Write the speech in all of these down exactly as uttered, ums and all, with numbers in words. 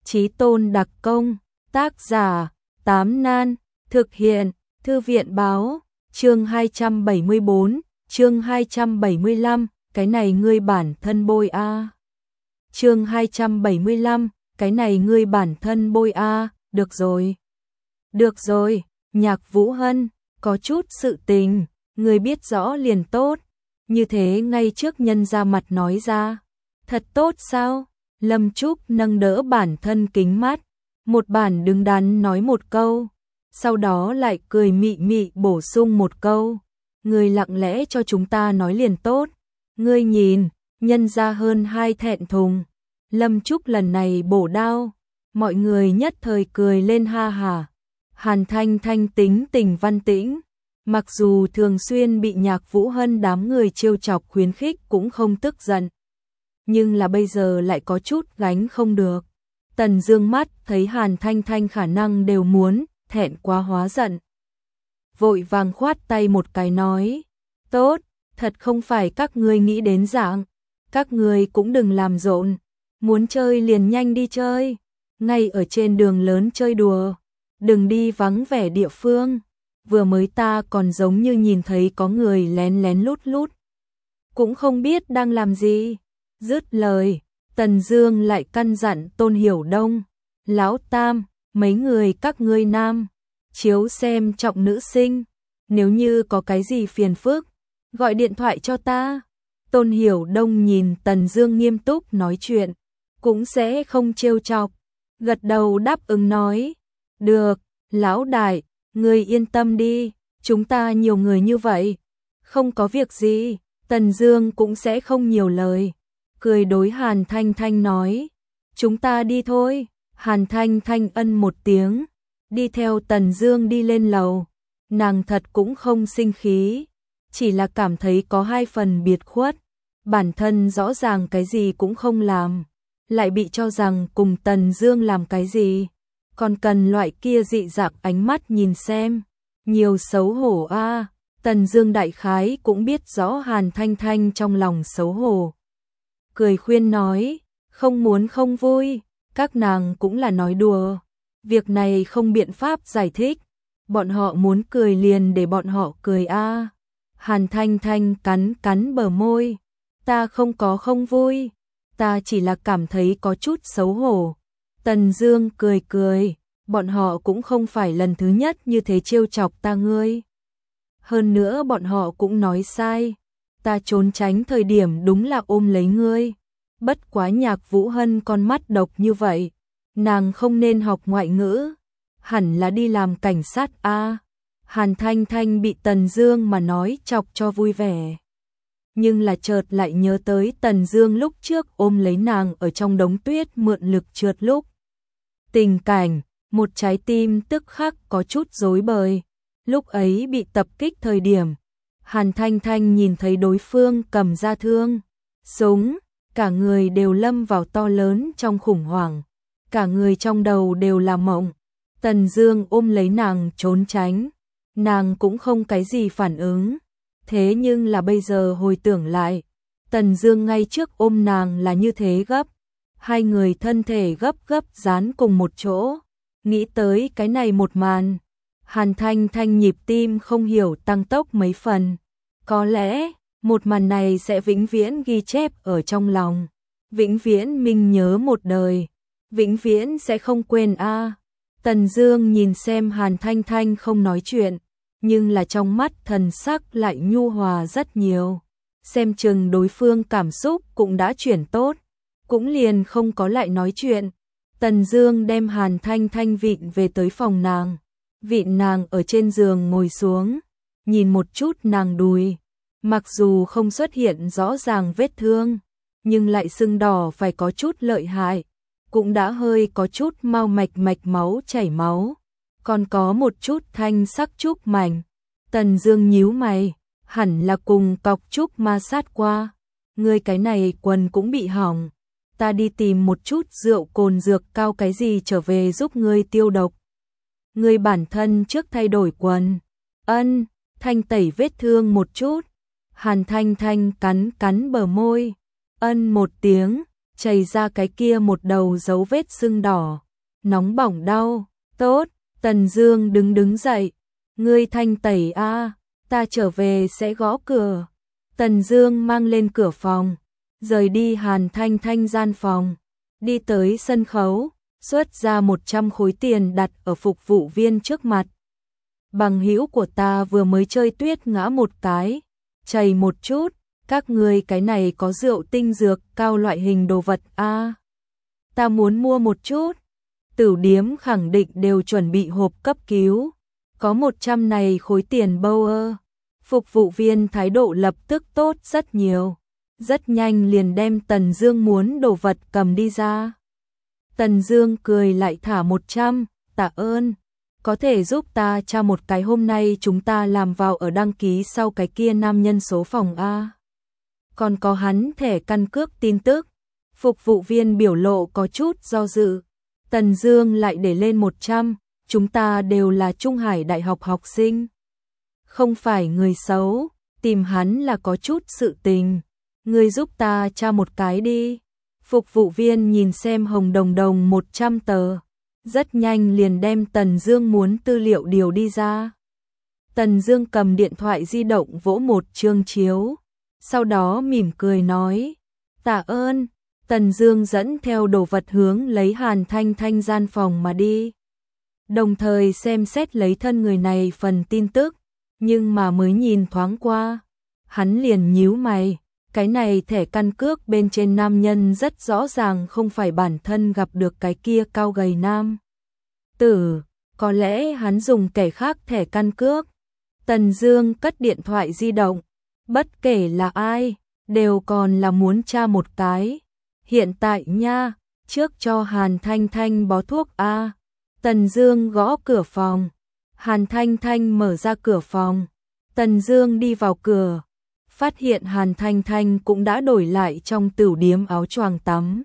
Chí tôn đặc công, tác giả, Tám Nan, thực hiện, Thư viện báo, chương hai trăm bảy mươi bốn, chương hai trăm bảy mươi lăm, cái này ngươi bản thân bôi a. À. Chương hai trăm bảy mươi lăm, cái này ngươi bản thân bôi a, à. Được rồi. Được rồi, Nhạc Vũ Hân, có chút sự tình, ngươi biết rõ liền tốt. Như thế ngay trước nhân ra mặt nói ra. Thật tốt sao? Lâm Trúc nâng đỡ bản thân kính mắt, một bản đứng đắn nói một câu, sau đó lại cười mị mị bổ sung một câu, ngươi lặng lẽ cho chúng ta nói liền tốt, ngươi nhìn, nhân ra hơn hai thẹn thùng. Lâm Trúc lần này bổ đao, mọi người nhất thời cười lên ha hà. Hàn Thanh Thanh tính tình văn tĩnh, mặc dù thường xuyên bị Nhạc Vũ Hân đám người trêu chọc khuyến khích cũng không tức giận. Nhưng là bây giờ lại có chút gánh không được. Tần Dương mắt thấy Hàn Thanh Thanh khả năng đều muốn, thẹn quá hóa giận. Vội vàng khoát tay một cái nói, tốt, thật không phải các ngươi nghĩ đến dạng, các ngươi cũng đừng làm rộn, muốn chơi liền nhanh đi chơi, ngay ở trên đường lớn chơi đùa, đừng đi vắng vẻ địa phương, vừa mới ta còn giống như nhìn thấy có người lén lén lút lút, cũng không biết đang làm gì. Dứt lời, Tần Dương lại căn dặn Tôn Hiểu Đông, Lão Tam, mấy người các ngươi nam, chiếu xem trọng nữ sinh, nếu như có cái gì phiền phức, gọi điện thoại cho ta. Tôn Hiểu Đông nhìn Tần Dương nghiêm túc nói chuyện, cũng sẽ không trêu chọc, gật đầu đáp ứng nói, được, Lão Đại, ngươi yên tâm đi, chúng ta nhiều người như vậy, không có việc gì. Tần Dương cũng sẽ không nhiều lời, cười đối Hàn Thanh Thanh nói, chúng ta đi thôi. Hàn Thanh Thanh ân một tiếng, đi theo Tần Dương đi lên lầu. Nàng thật cũng không sinh khí, chỉ là cảm thấy có hai phần biệt khuất, bản thân rõ ràng cái gì cũng không làm, lại bị cho rằng cùng Tần Dương làm cái gì, còn cần loại kia dị dạng ánh mắt nhìn xem, nhiều xấu hổ a. À. Tần Dương đại khái cũng biết rõ Hàn Thanh Thanh trong lòng xấu hổ, cười khuyên nói, không muốn không vui, các nàng cũng là nói đùa, việc này không biện pháp giải thích, bọn họ muốn cười liền để bọn họ cười a. À. Hàn Thanh Thanh cắn cắn bờ môi, ta không có không vui, ta chỉ là cảm thấy có chút xấu hổ. Tần Dương cười cười, bọn họ cũng không phải lần thứ nhất như thế trêu chọc ta ngươi. Hơn nữa bọn họ cũng nói sai, ta trốn tránh thời điểm đúng là ôm lấy ngươi. Bất quá Nhạc Vũ Hân con mắt độc như vậy, nàng không nên học ngoại ngữ, hẳn là đi làm cảnh sát a. À. Hàn Thanh Thanh bị Tần Dương mà nói chọc cho vui vẻ, nhưng là chợt lại nhớ tới Tần Dương lúc trước ôm lấy nàng ở trong đống tuyết mượn lực trượt lúc. Tình cảnh, một trái tim tức khắc có chút rối bời. Lúc ấy bị tập kích thời điểm, Hàn Thanh Thanh nhìn thấy đối phương cầm ra thương, súng, cả người đều lâm vào to lớn trong khủng hoảng, cả người trong đầu đều là mộng. Tần Dương ôm lấy nàng trốn tránh, nàng cũng không cái gì phản ứng, thế nhưng là bây giờ hồi tưởng lại, Tần Dương ngay trước ôm nàng là như thế gấp, hai người thân thể gấp gấp dán cùng một chỗ, nghĩ tới cái này một màn. Hàn Thanh Thanh nhịp tim không hiểu tăng tốc mấy phần. Có lẽ, một màn này sẽ vĩnh viễn ghi chép ở trong lòng. Vĩnh viễn mình nhớ một đời. Vĩnh viễn sẽ không quên a. À. Tần Dương nhìn xem Hàn Thanh Thanh không nói chuyện, nhưng là trong mắt thần sắc lại nhu hòa rất nhiều. Xem chừng đối phương cảm xúc cũng đã chuyển tốt, cũng liền không có lại nói chuyện. Tần Dương đem Hàn Thanh Thanh vịn về tới phòng nàng. Vịn nàng ở trên giường ngồi xuống, nhìn một chút nàng đùi, mặc dù không xuất hiện rõ ràng vết thương, nhưng lại sưng đỏ phải có chút lợi hại, cũng đã hơi có chút mau mạch mạch máu chảy máu, còn có một chút thanh sắc trúc mảnh. Tần Dương nhíu mày, hẳn là cùng cọc trúc ma sát qua, ngươi cái này quần cũng bị hỏng, ta đi tìm một chút rượu cồn dược cao cái gì trở về giúp ngươi tiêu độc. Ngươi bản thân trước thay đổi quần. Ân, thanh tẩy vết thương một chút. Hàn Thanh Thanh cắn cắn bờ môi. Ân một tiếng, chảy ra cái kia một đầu dấu vết sưng đỏ, nóng bỏng đau. Tốt, Tần Dương đứng đứng dậy, ngươi thanh tẩy a, ta trở về sẽ gõ cửa. Tần Dương mang lên cửa phòng, rời đi Hàn Thanh Thanh gian phòng, đi tới sân khấu, xuất ra một trăm khối tiền đặt ở phục vụ viên trước mặt. Bằng hữu của ta vừa mới chơi tuyết ngã một cái, chảy một chút, các ngươi cái này có rượu tinh dược cao loại hình đồ vật a? À, ta muốn mua một chút. Tửu điếm khẳng định đều chuẩn bị hộp cấp cứu, có một trăm này khối tiền bâu ơ. Phục vụ viên thái độ lập tức tốt rất nhiều, rất nhanh liền đem Tần Dương muốn đồ vật cầm đi ra. Tần Dương cười lại thả một trăm, tạ ơn, có thể giúp ta tra một cái hôm nay chúng ta làm vào ở đăng ký sau cái kia nam nhân số phòng a. Còn có hắn thẻ căn cước tin tức. Phục vụ viên biểu lộ có chút do dự. Tần Dương lại để lên một trăm, chúng ta đều là Trung Hải Đại học học sinh. Không phải người xấu, tìm hắn là có chút sự tình. Ngươi giúp ta tra một cái đi. Phục vụ viên nhìn xem hồng đồng đồng một trăm tờ, rất nhanh liền đem Tần Dương muốn tư liệu điều đi ra. Tần Dương cầm điện thoại di động vỗ một chương chiếu, sau đó mỉm cười nói, tạ ơn. Tần Dương dẫn theo đồ vật hướng lấy Hàn Thanh Thanh gian phòng mà đi, đồng thời xem xét lấy thân người này phần tin tức, nhưng mà mới nhìn thoáng qua, hắn liền nhíu mày, cái này thẻ căn cước bên trên nam nhân rất rõ ràng không phải bản thân gặp được cái kia cao gầy nam tử, có lẽ hắn dùng kẻ khác thẻ căn cước. Tần Dương cất điện thoại di động, bất kể là ai, đều còn là muốn tra một cái. Hiện tại nha, trước cho Hàn Thanh Thanh bó thuốc a. Tần Dương gõ cửa phòng, Hàn Thanh Thanh mở ra cửa phòng, Tần Dương đi vào cửa, phát hiện Hàn Thanh Thanh cũng đã đổi lại trong tửu điếm áo choàng tắm.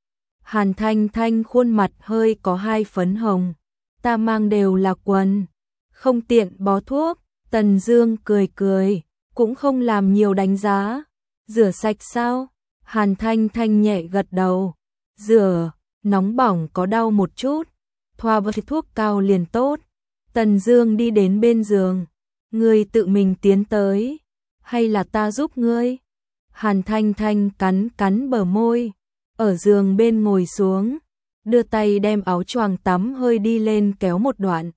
Hàn Thanh Thanh khuôn mặt hơi có hai phấn hồng, ta mang đều là quần, không tiện bó thuốc. Tần Dương cười cười, cũng không làm nhiều đánh giá. Rửa sạch sao? Hàn Thanh Thanh nhẹ gật đầu. Rửa, nóng bỏng có đau một chút, thoa bớt thuốc cao liền tốt. Tần Dương đi đến bên giường, ngươi tự mình tiến tới, hay là ta giúp ngươi? Hàn Thanh Thanh cắn cắn bờ môi, ở giường bên ngồi xuống, đưa tay đem áo choàng tắm hơi đi lên kéo một đoạn,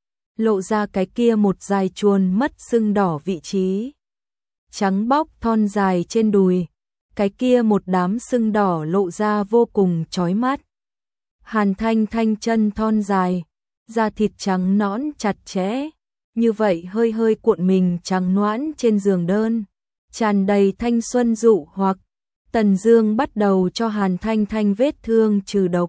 lộ ra cái kia một dài chuồn mất sưng đỏ vị trí. Trắng bóc thon dài trên đùi, cái kia một đám sưng đỏ lộ ra vô cùng chói mắt. Hàn Thanh Thanh chân thon dài, da thịt trắng nõn chặt chẽ, như vậy hơi hơi cuộn mình trắng noãn trên giường đơn, tràn đầy thanh xuân dụ hoặc. Tần Dương bắt đầu cho Hàn Thanh Thanh vết thương trừ độc,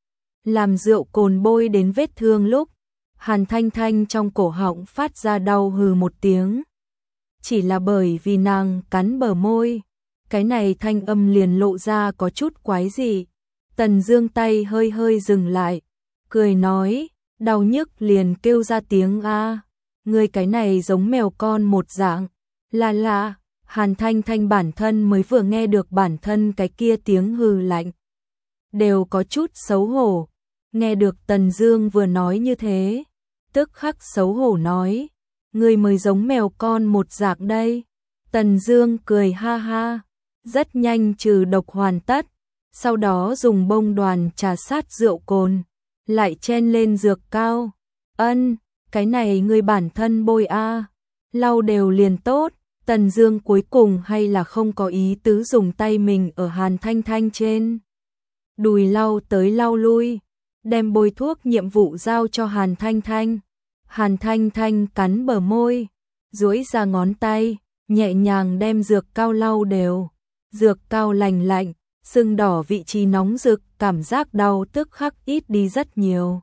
làm rượu cồn bôi đến vết thương lúc, Hàn Thanh Thanh trong cổ họng phát ra đau hừ một tiếng. Chỉ là bởi vì nàng cắn bờ môi, cái này thanh âm liền lộ ra có chút quái dị. Tần Dương tay hơi hơi dừng lại, cười nói, đau nhức liền kêu ra tiếng a, ngươi cái này giống mèo con một dạng. Là là, Hàn Thanh Thanh bản thân mới vừa nghe được bản thân cái kia tiếng hừ lạnh, đều có chút xấu hổ. Nghe được Tần Dương vừa nói như thế, tức khắc xấu hổ nói, ngươi mới giống mèo con một dạng đây. Tần Dương cười ha ha, rất nhanh trừ độc hoàn tất, sau đó dùng bông đoàn trà sát rượu cồn, lại chen lên dược cao. Ân, cái này ngươi bản thân bôi a, lau đều liền tốt. Tần Dương cuối cùng hay là không có ý tứ dùng tay mình ở Hàn Thanh Thanh trên đùi lau tới lau lui, đem bôi thuốc nhiệm vụ giao cho Hàn Thanh Thanh. Hàn Thanh Thanh cắn bờ môi, duỗi ra ngón tay, nhẹ nhàng đem dược cao lau đều. Dược cao lành lạnh, sưng đỏ vị trí nóng rực, cảm giác đau tức khắc ít đi rất nhiều.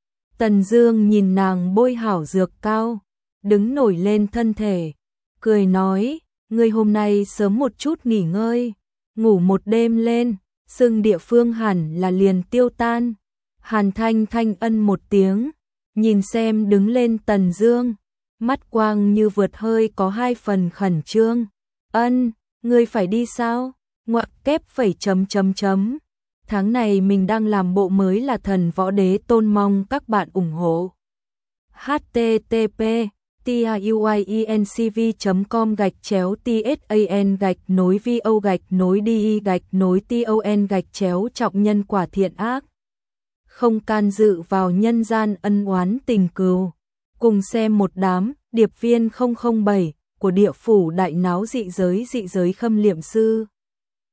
Tần Dương nhìn nàng bôi hảo dược cao, đứng nổi lên thân thể, cười nói, ngươi hôm nay sớm một chút nghỉ ngơi, ngủ một đêm lên, sưng địa phương hẳn là liền tiêu tan. Hàn Thanh Thanh ân một tiếng, nhìn xem đứng lên Tần Dương, mắt quang như vượt hơi có hai phần khẩn trương. Ân, ngươi phải đi sao? Ngoặc kép phẩy chấm chấm chấm. Tháng này mình đang làm bộ mới là Thần Võ Đế Tôn, mong các bạn ủng hộ. h t t p tiuiencv chấm com gạch chéo tsan gạch nối vo gạch nối đi gạch nối ton gạch chéo trọng nhân quả thiện ác. Không can dự vào nhân gian ân oán tình cừu. Cùng xem một đám điệp viên không không bảy của địa phủ đại náo dị giới dị giới Khâm Liệm Sư.